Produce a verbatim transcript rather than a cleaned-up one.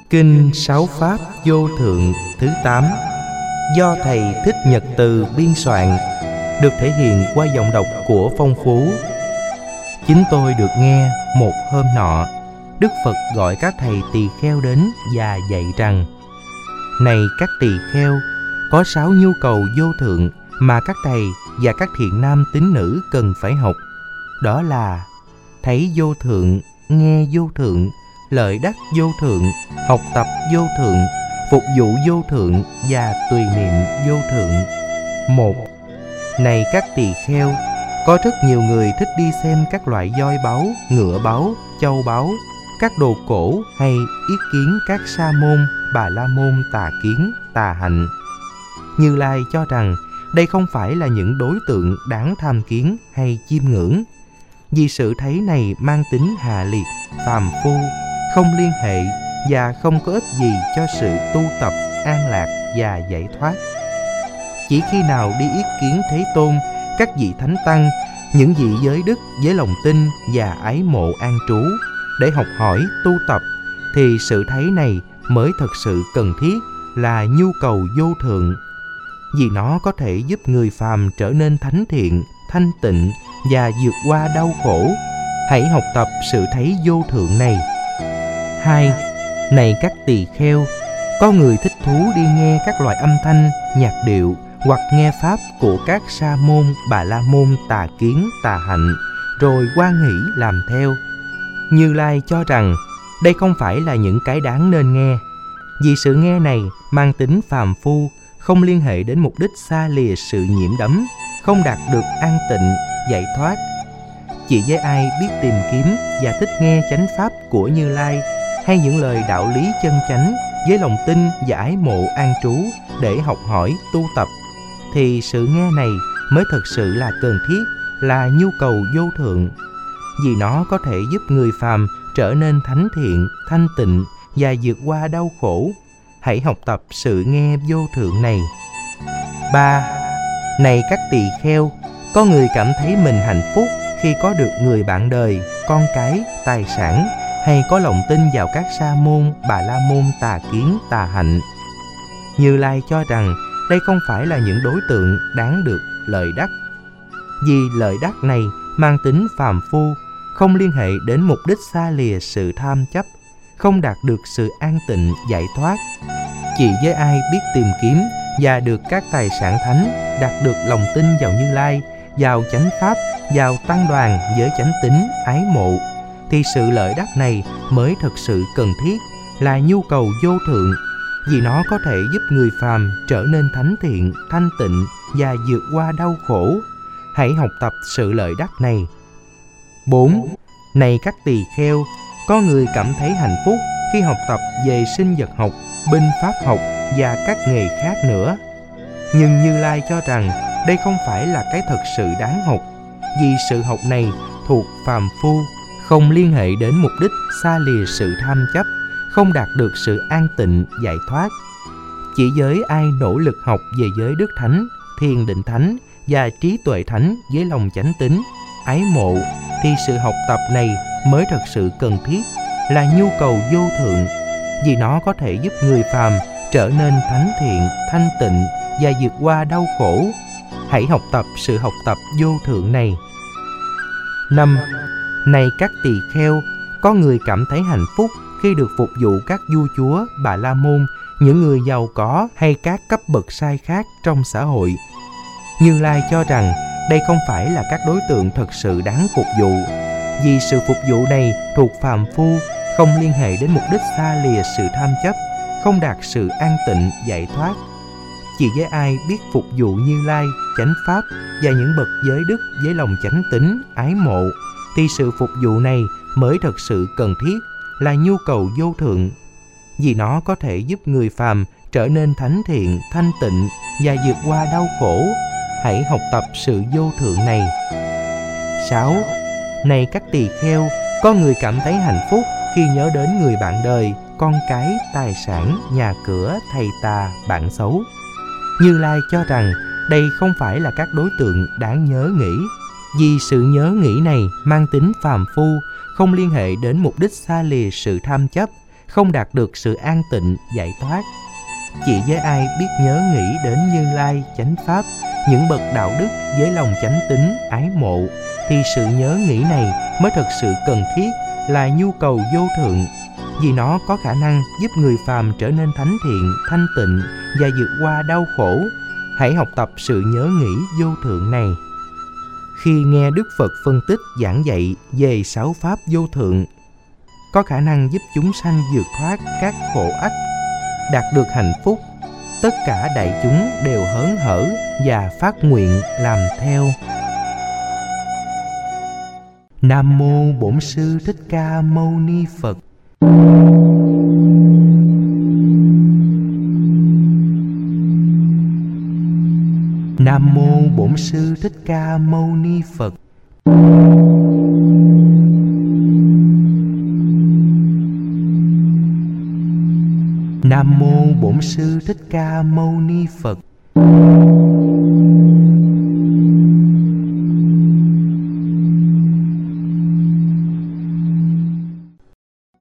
Kinh Sáu Pháp Vô Thượng thứ tám, do Thầy Thích Nhật Từ biên soạn, được thể hiện qua giọng đọc của Phong Phú. Chính tôi được nghe một hôm nọ, Đức Phật gọi các thầy tỳ kheo đến và dạy rằng: này các tỳ kheo, có sáu nhu cầu vô thượng mà các thầy và các thiện nam tín nữ cần phải học. Đó là thấy vô thượng, nghe vô thượng, lợi đắc vô thượng, học tập vô thượng, phục vụ vô thượng và tùy niệm vô thượng. Một. Này các tỳ kheo, có rất nhiều người thích đi xem các loại voi báu, ngựa báu, châu báu, các đồ cổ hay yết kiến các sa môn, bà la môn tà kiến, tà hạnh. Như Lai cho rằng đây không phải là những đối tượng đáng tham kiến hay chiêm ngưỡng, vì sự thấy này mang tính hạ liệt, phàm phu, không liên hệ và không có ích gì cho sự tu tập, an lạc và giải thoát. Chỉ khi nào đi yết kiến Thế Tôn, các vị thánh tăng, những vị giới đức với lòng tin và ái mộ an trú để học hỏi tu tập, thì sự thấy này mới thật sự cần thiết, là nhu cầu vô thượng, vì nó có thể giúp người phàm trở nên thánh thiện, thanh tịnh và vượt qua đau khổ. Hãy học tập sự thấy vô thượng này. Hai. Này các tỳ kheo, có người thích thú đi nghe các loại âm thanh, nhạc điệu hoặc nghe pháp của các sa môn, bà la môn tà kiến, tà hạnh, rồi hoan hỷ làm theo. Như Lai cho rằng đây không phải là những cái đáng nên nghe, vì sự nghe này mang tính phàm phu, không liên hệ đến mục đích xa lìa sự nhiễm đắm, không đạt được an tịnh, giải thoát. Chỉ với ai biết tìm kiếm và thích nghe chánh pháp của Như Lai, hay những lời đạo lý chân chánh với lòng tin và ái mộ an trú để học hỏi tu tập, thì sự nghe này mới thực sự là cần thiết, là nhu cầu vô thượng, vì nó có thể giúp người phàm trở nên thánh thiện, thanh tịnh và vượt qua đau khổ. Hãy học tập sự nghe vô thượng này. Ba. Này các tỳ kheo, có người cảm thấy mình hạnh phúc khi có được người bạn đời, con cái, tài sản, hay có lòng tin vào các sa môn, bà la môn tà kiến, tà hạnh. Như Lai cho rằng đây không phải là những đối tượng đáng được lợi đắc, vì lợi đắc này mang tính phàm phu, không liên hệ đến mục đích xa lìa sự tham chấp, không đạt được sự an tịnh, giải thoát. Chỉ với ai biết tìm kiếm và được các tài sản thánh, đạt được lòng tin vào Như Lai, vào chánh pháp, vào tăng đoàn với chánh tín, ái mộ, thì sự lợi đắc này mới thực sự cần thiết, là nhu cầu vô thượng, vì nó có thể giúp người phàm trở nên thánh thiện, thanh tịnh và vượt qua đau khổ. Hãy học tập sự lợi đắc này. Bốn. Này các tỳ kheo, có người cảm thấy hạnh phúc khi học tập về sinh vật học, binh pháp học và các nghề khác nữa. Nhưng Như Lai cho rằng đây không phải là cái thật sự đáng học, vì sự học này thuộc phàm phu, không liên hệ đến mục đích xa lìa sự tham chấp, không đạt được sự an tịnh, giải thoát. Chỉ với ai nỗ lực học về giới đức thánh, thiền định thánh và trí tuệ thánh với lòng chánh tín, ái mộ, thì sự học tập này mới thật sự cần thiết, là nhu cầu vô thượng, vì nó có thể giúp người phàm trở nên thánh thiện, thanh tịnh và vượt qua đau khổ. Hãy học tập sự học tập vô thượng này. Năm. Này các tỳ kheo, có người cảm thấy hạnh phúc khi được phục vụ các vua chúa, bà la môn, những người giàu có hay các cấp bậc sai khác trong xã hội. Như Lai cho rằng đây không phải là các đối tượng thật sự đáng phục vụ, vì sự phục vụ này thuộc phàm phu, không liên hệ đến mục đích xa lìa sự tham chấp, không đạt sự an tịnh, giải thoát. Chỉ với ai biết phục vụ Như Lai, chánh pháp và những bậc giới đức với lòng chánh tín, ái mộ, thì sự phục vụ này mới thật sự cần thiết, là nhu cầu vô thượng, vì nó có thể giúp người phàm trở nên thánh thiện, thanh tịnh và vượt qua đau khổ. Hãy học tập sự vô thượng này. Sáu. Này các tỳ kheo, có người cảm thấy hạnh phúc khi nhớ đến người bạn đời, con cái, tài sản, nhà cửa, thầy tà, bạn xấu. Như Lai cho rằng đây không phải là các đối tượng đáng nhớ nghĩ, vì sự nhớ nghĩ này mang tính phàm phu, không liên hệ đến mục đích xa lìa sự tham chấp, không đạt được sự an tịnh, giải thoát. Chỉ với ai biết nhớ nghĩ đến Như Lai, chánh pháp, những bậc đạo đức với lòng chánh tín, ái mộ, thì sự nhớ nghĩ này mới thật sự cần thiết, là nhu cầu vô thượng, vì nó có khả năng giúp người phàm trở nên thánh thiện, thanh tịnh và vượt qua đau khổ. Hãy học tập sự nhớ nghĩ vô thượng này. Khi nghe Đức Phật phân tích giảng dạy về sáu pháp vô thượng, có khả năng giúp chúng sanh vượt thoát các khổ ách, đạt được hạnh phúc, tất cả đại chúng đều hớn hở và phát nguyện làm theo. Nam mô Bổn Sư Thích Ca Mâu Ni Phật. Nam mô Bổn Sư Thích Ca Mâu Ni Phật. Nam mô Bổn Sư Thích Ca Mâu Ni Phật.